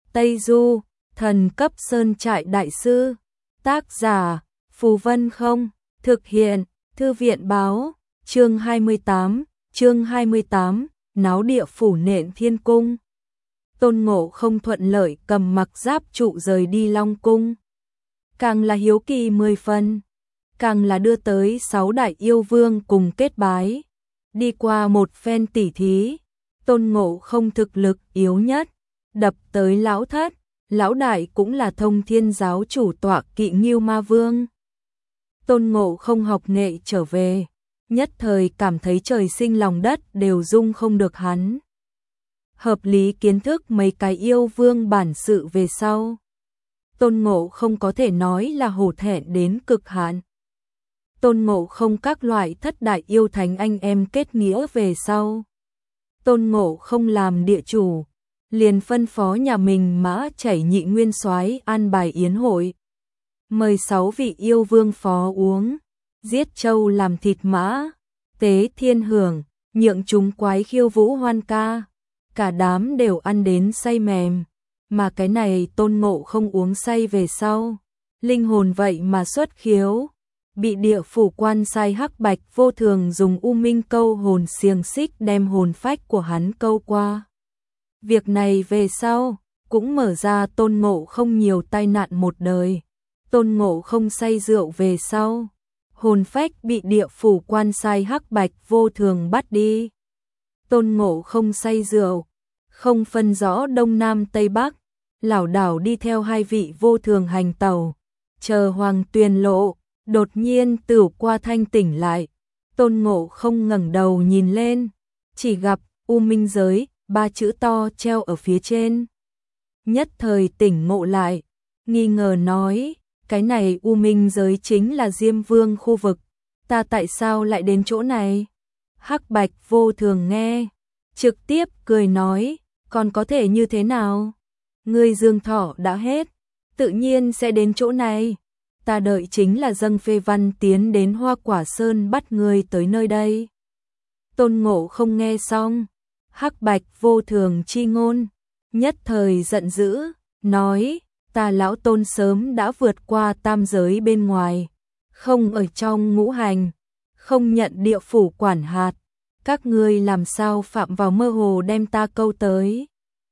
Tây Du, thần cấp sơn trại đại sư. Tác giả, Phù Vân Không. Thực hiện, Thư viện báo. Chương 28, náo địa phủ Nện Thiên Cung. Tôn Ngộ Không thuận lợi cầm mặc giáp trụ rời đi Long Cung. Càng là hiếu kỳ 10 phần, càng là đưa tới 6 đại yêu vương cùng kết bái. Đi qua một phen tỉ thí, Tôn Ngộ Không thực lực yếu nhất, đập tới lão thất, lão đại cũng là Thông Thiên giáo chủ tọa kỵ Ngưu Ma Vương. Tôn Ngộ Không học nghệ trở về, nhất thời cảm thấy trời sinh lòng đất đều dung không được hắn. Hợp lý kiến thức mấy cái yêu vương bản sự về sau, Tôn Ngộ Không có thể nói là hổ thẹn đến cực hạn. Tôn Ngộ Không các loại thất đại yêu thánh anh em kết nghĩa về sau, Tôn Ngộ Không làm địa chủ, liền phân phó nhà mình Mã Chảy Nhị Nguyên Soái an bài yến hội, mời 6 vị yêu vương phó uống, giết trâu làm thịt mã, tế thiên hưởng, nhượng chúng quái khiêu vũ hoan ca, cả đám đều ăn đến say mềm, mà cái này Tôn Ngộ Không uống say về sau, linh hồn vậy mà xuất khiếu, bị địa phủ quan sai Hắc Bạch Vô Thường dùng u minh câu hồn xiềng xích đem hồn phách của hắn câu qua. Việc này về sau, cũng mở ra Tôn Ngộ Không nhiều tai nạn một đời. Tôn Ngộ Không say rượu về sau, hồn phách bị địa phủ quan sai Hắc Bạch Vô Thường bắt đi. Tôn Ngộ Không say rượu, không phân rõ Đông Nam Tây Bắc, lảo đảo đi theo 2 vị vô thường hành tẩu, chờ Hoàng Tuyền lộ, đột nhiên Tửu Qua thanh tỉnh lại. Tôn Ngộ Không ngẩng đầu nhìn lên, chỉ gặp U Minh Giới 3 chữ to treo ở phía trên. Nhất thời tỉnh ngộ lại, nghi ngờ nói, cái này U Minh Giới chính là Diêm Vương khu vực, ta tại sao lại đến chỗ này? Hắc Bạch Vô Thường nghe, trực tiếp cười nói, còn có thể như thế nào? Ngươi dương thọ đã hết, tự nhiên sẽ đến chỗ này. Ta đợi chính là dâng phê văn tiến đến Hoa Quả Sơn bắt ngươi tới nơi đây. Tôn Ngộ Không nghe xong, Hắc Bạch Vô Thường chi ngôn, nhất thời giận dữ, nói, ta lão Tôn sớm đã vượt qua tam giới bên ngoài, không ở trong ngũ hành, không nhận địa phủ quản hạt, các ngươi làm sao phạm vào mơ hồ đem ta câu tới.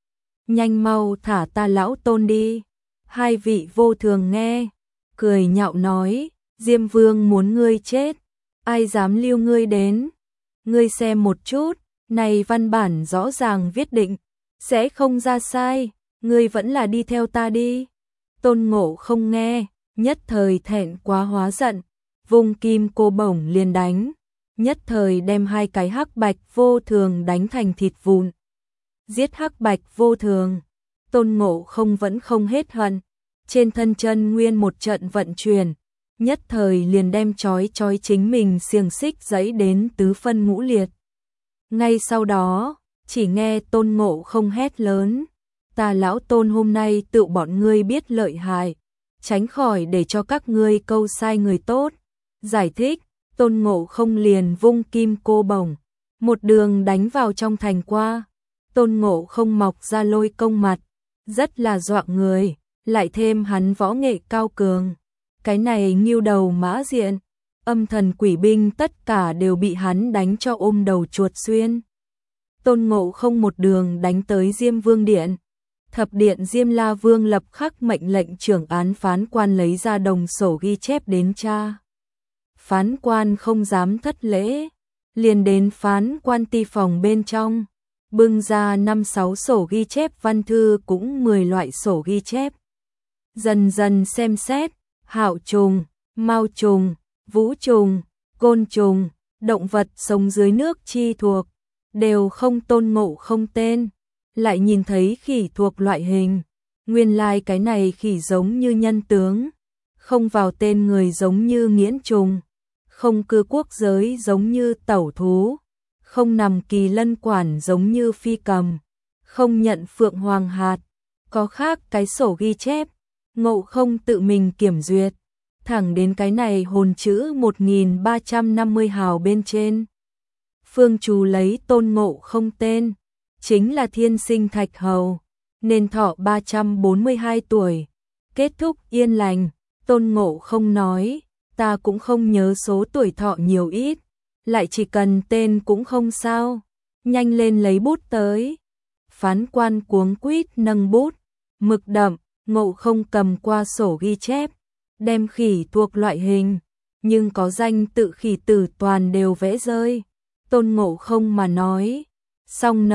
Nhanh mau thả ta lão Tôn đi. 2 vị vô thường nghe, cười nhạo nói, Diêm Vương muốn ngươi chết, ai dám lưu ngươi đến. Ngươi xem một chút, này văn bản rõ ràng viết định, sẽ không ra sai, ngươi vẫn là đi theo ta đi. Tôn Ngộ Không nghe, nhất thời thẹn quá hóa giận, vung kim cô bổng liền đánh, nhất thời đem 2 cái Hắc Bạch Vô Thường đánh thành thịt vụn. Giết Hắc Bạch Vô Thường, Tôn Ngộ Không vẫn không hết hận, trên thân chân nguyên một trận vận chuyển, nhất thời liền đem trói chính mình xiềng xích giãy đến tứ phân ngũ liệt. Ngay sau đó, chỉ nghe Tôn Ngộ Không hét lớn, ta lão Tôn hôm nay tự bọn ngươi biết lợi hại, tránh khỏi để cho các ngươi câu sai người tốt. Giải thích, Tôn Ngộ Không liền vung kim cô bổng, một đường đánh vào trong thành qua. Tôn Ngộ Không mọc ra lôi công mặt, rất là dọa người, lại thêm hắn võ nghệ cao cường. Cái này Ngưu Đầu Mã Diện, âm thần quỷ binh tất cả đều bị hắn đánh cho ôm đầu chuột xuyên. Tôn Ngộ Không một đường đánh tới Diêm Vương Điện. Thập điện Diêm La Vương lập khắc mệnh lệnh trưởng án phán quan lấy ra đồng sổ ghi chép đến tra. Phán quan không dám thất lễ, liền đến phán quan ti phòng bên trong, bưng ra 5-6 sổ ghi chép văn thư cũng 10 loại sổ ghi chép. Dần dần xem xét, hạo trùng, mao trùng, vũ trùng, côn trùng, động vật sống dưới nước chi thuộc, đều không Tôn Ngộ Không tên, lại nhìn thấy khỉ thuộc loại hình, nguyên lai cái này khỉ giống như nhân tướng, không vào tên người giống như nghiễn trùng, không cư quốc giới giống như tẩu thú, không nằm kỳ lân quản giống như phi cầm, không nhận phượng hoàng hạt, có khác cái sổ ghi chép, Ngộ Không tự mình kiểm duyệt, thẳng đến cái này hồn chữ 1350 hào bên trên. Phương chú lấy Tôn Ngộ Không tên, chính là Thiên Sinh Thạch Hầu, nên thọ 342 tuổi. Kết thúc yên lành, Tôn Ngộ Không nói, ta cũng không nhớ số tuổi thọ nhiều ít, lại chỉ cần tên cũng không sao, nhanh lên lấy bút tới. Phán quan cuống quýt nâng bút, mực đậm, Ngộ Không cầm qua sổ ghi chép, đem khỉ thuộc loại hình, nhưng có danh tự khỉ tử toàn đều vẽ rơi. Tôn Ngộ Không mà nói, xong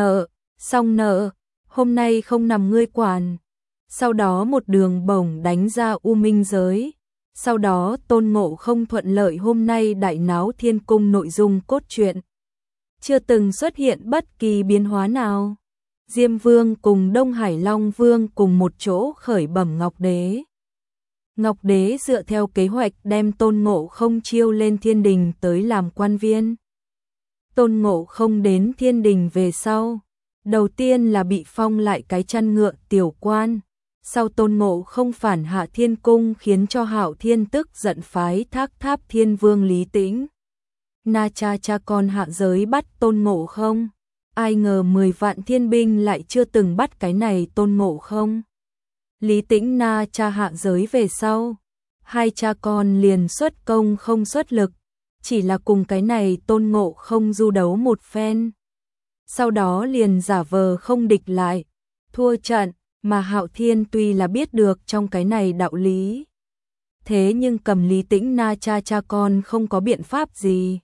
nợ, hôm nay không nằm ngươi quản. Sau đó một đường bổng đánh ra U Minh giới. Sau đó Tôn Ngộ Không thuận lợi hôm nay đại náo thiên cung nội dung cốt truyện. Chưa từng xuất hiện bất kỳ biến hóa nào. Diêm Vương cùng Đông Hải Long Vương cùng một chỗ khởi bẩm Ngọc Đế. Ngọc Đế dựa theo kế hoạch đem Tôn Ngộ Không chiêu lên thiên đình tới làm quan viên. Tôn Ngộ Không đến thiên đình về sau, đầu tiên là bị phong lại cái chăn ngựa tiểu quan. Sau Tôn Ngộ Không phản hạ thiên cung khiến cho Hạo Thiên tức giận phái Thác Tháp Thiên Vương Lý Tĩnh Na cha con hạ giới bắt Tôn Ngộ Không. Ai ngờ 10 vạn thiên binh lại chưa từng bắt cái này Tôn Ngộ Không. Lý Tĩnh Na cha hạ giới về sau, hai cha con liền xuất công không xuất lực, chỉ là cùng cái này Tôn Ngộ Không du đấu một phen. Sau đó liền giả vờ không địch lại, thua trận, mà Hạo Thiên tuy là biết được trong cái này đạo lý. Thế nhưng cầm Lý Tĩnh Na cha con không có biện pháp gì.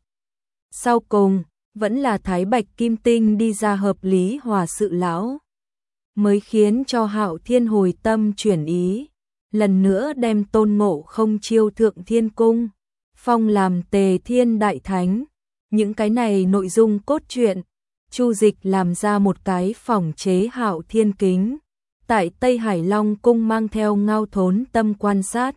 Sau cùng, vẫn là Thái Bạch Kim Tinh đi ra hợp lý hòa sự lão, mới khiến cho Hạo Thiên hồi tâm chuyển ý, lần nữa đem Tôn Ngộ Không chiêu thượng thiên cung, phong làm Tề Thiên Đại Thánh. Những cái này nội dung cốt truyện, Chu Dịch làm ra một cái phỏng chế Hạo Thiên kính, tại Tây Hải Long cung mang theo Ngao Thốn Tâm quan sát.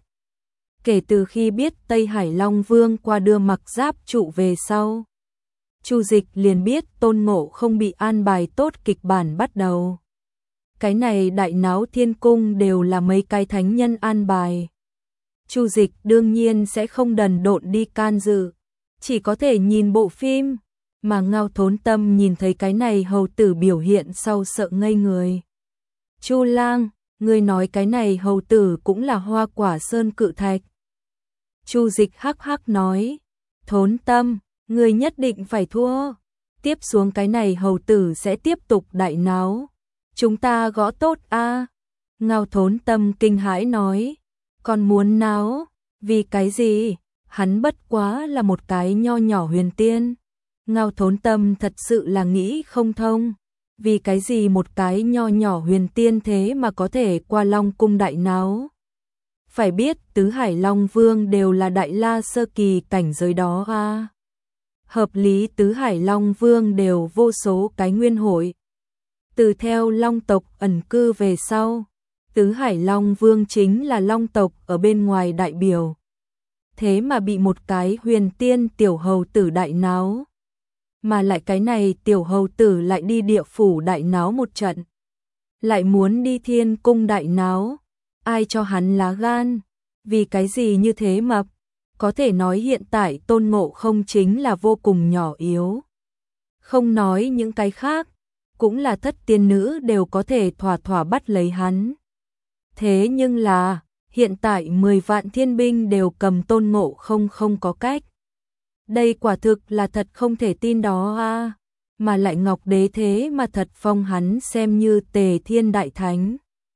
Kể từ khi biết Tây Hải Long Vương qua đưa mặc giáp trụ về sau, Chu Dịch liền biết Tôn Ngộ Không bị an bài tốt kịch bản bắt đầu. Cái này đại náo thiên cung đều là mấy cái thánh nhân an bài. Chu Dịch đương nhiên sẽ không đần độn đi can dự, chỉ có thể nhìn bộ phim, mà Ngao Thốn Tâm nhìn thấy cái này hầu tử biểu hiện sau sợ ngây người. Chu Lang, ngươi nói cái này hầu tử cũng là Hoa Quả Sơn cự thạch. Chu Dịch hắc hắc nói, Thốn Tâm, ngươi nhất định phải thua. Tiếp xuống cái này hầu tử sẽ tiếp tục đại náo. Chúng ta gõ tốt a. Ngao Thốn Tâm kinh hãi nói, còn muốn náo, vì cái gì? Hắn bất quá là một cái nho nhỏ huyền tiên. Ngao Thốn Tâm thật sự là nghĩ không thông, vì cái gì một cái nho nhỏ huyền tiên thế mà có thể qua Long cung đại náo. Phải biết Tứ Hải Long Vương đều là đại la sơ kỳ cảnh giới đó a. Hợp lý Tứ Hải Long Vương đều vô số cái nguyên hội. Từ theo Long tộc ẩn cư về sau, Tứ Hải Long Vương chính là Long tộc ở bên ngoài đại biểu. Thế mà bị một cái huyền tiên tiểu hầu tử đại náo. Mà lại cái này tiểu hầu tử lại đi địa phủ đại náo một trận. Lại muốn đi thiên cung đại náo. Ai cho hắn lá gan? Vì cái gì như thế mập? Có thể nói hiện tại Tôn Ngộ Không chính là vô cùng nhỏ yếu. Không nói những cái khác, cũng là thất tiên nữ đều có thể thỏa bắt lấy hắn. Thế nhưng là, hiện tại 10 vạn thiên binh đều cầm Tôn Ngộ Không không có cách. Đây quả thực là thật không thể tin đó a. Mà lại Ngọc Đế thế mà thật phong hắn xem như Tề Thiên Đại Thánh.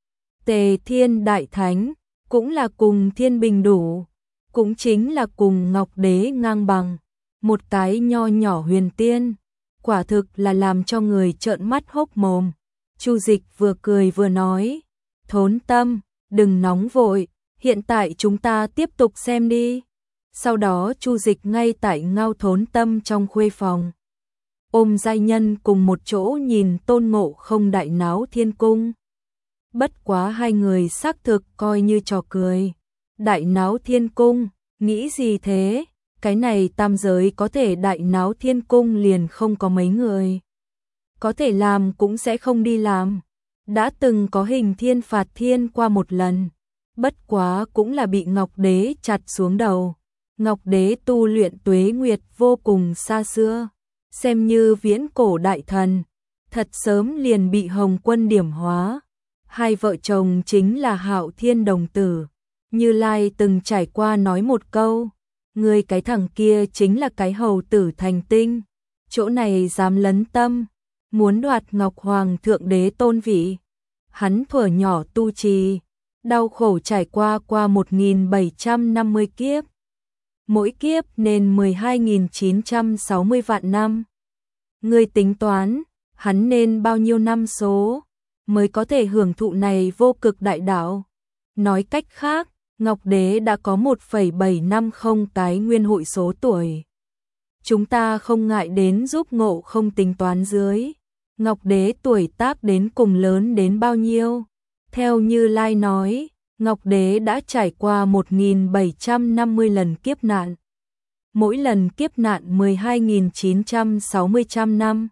Tề Thiên Đại Thánh cũng là cùng thiên bình đủ, cũng chính là cùng Ngọc Đế ngang bằng. Một cái nho nhỏ huyền tiên, quả thực là làm cho người trợn mắt hốc mồm. Chu Dịch vừa cười vừa nói, Thốn Tâm, đừng nóng vội, hiện tại chúng ta tiếp tục xem đi. Sau đó Chu Dịch ngay tại Ngao Thốn Tâm trong khuê phòng, ôm giai nhân cùng một chỗ nhìn Tôn Ngộ Không đại náo thiên cung. Bất quá hai người xác thực coi như trò cười. Đại náo thiên cung, nghĩ gì thế? Cái này tam giới có thể đại náo thiên cung liền không có mấy người. Có thể làm cũng sẽ không đi làm. Đã từng có Hình Thiên phạt thiên qua một lần. Bất quá cũng là bị Ngọc Đế chặt xuống đầu. Ngọc Đế tu luyện tuế nguyệt vô cùng xa xưa, xem như viễn cổ đại thần, thật sớm liền bị Hồng Quân điểm hóa. Hai vợ chồng chính là Hạo Thiên đồng tử. Như Lai từng trải qua nói một câu, ngươi cái thằng kia chính là cái hầu tử thành tinh, chỗ này dám lấn tâm, muốn đoạt Ngọc Hoàng thượng đế tôn vị. Hắn thuở nhỏ tu trì, đau khổ trải qua 1750 kiếp. Mỗi kiếp nên 12.960 vạn năm. Ngươi tính toán, hắn nên bao nhiêu năm số mới có thể hưởng thụ này vô cực đại đạo. Nói cách khác, Ngọc Đế đã có 1,750 cái nguyên hội số tuổi. Chúng ta không ngại đến giúp Ngộ Không tính toán dưới. Ngọc Đế tuổi tác đến cùng lớn đến bao nhiêu? Theo Như Lai nói, Ngọc Đế đã trải qua 1750 lần kiếp nạn. Mỗi lần kiếp nạn 12.960 năm.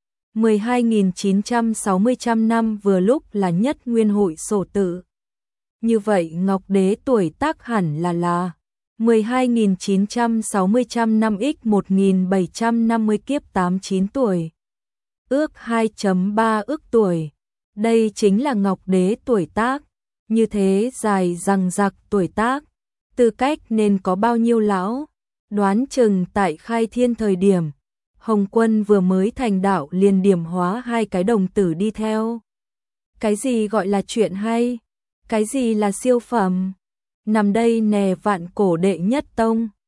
12.960 năm vừa lúc là nhất nguyên hội sổ tự. Như vậy Ngọc Đế tuổi tác hẳn là 12.960 năm x 1.750 kiếp 89 tuổi. Ước 2,3 ức tuổi. Đây chính là Ngọc Đế tuổi tác. Như thế dài dằng dặc tuổi tác, tư cách nên có bao nhiêu lão? Đoán chừng tại khai thiên thời điểm, Hồng Quân vừa mới thành đạo liền điểm hóa hai cái đồng tử đi theo. Cái gì gọi là chuyện hay? Cái gì là siêu phẩm? Nằm đây nè vạn cổ đệ nhất tông.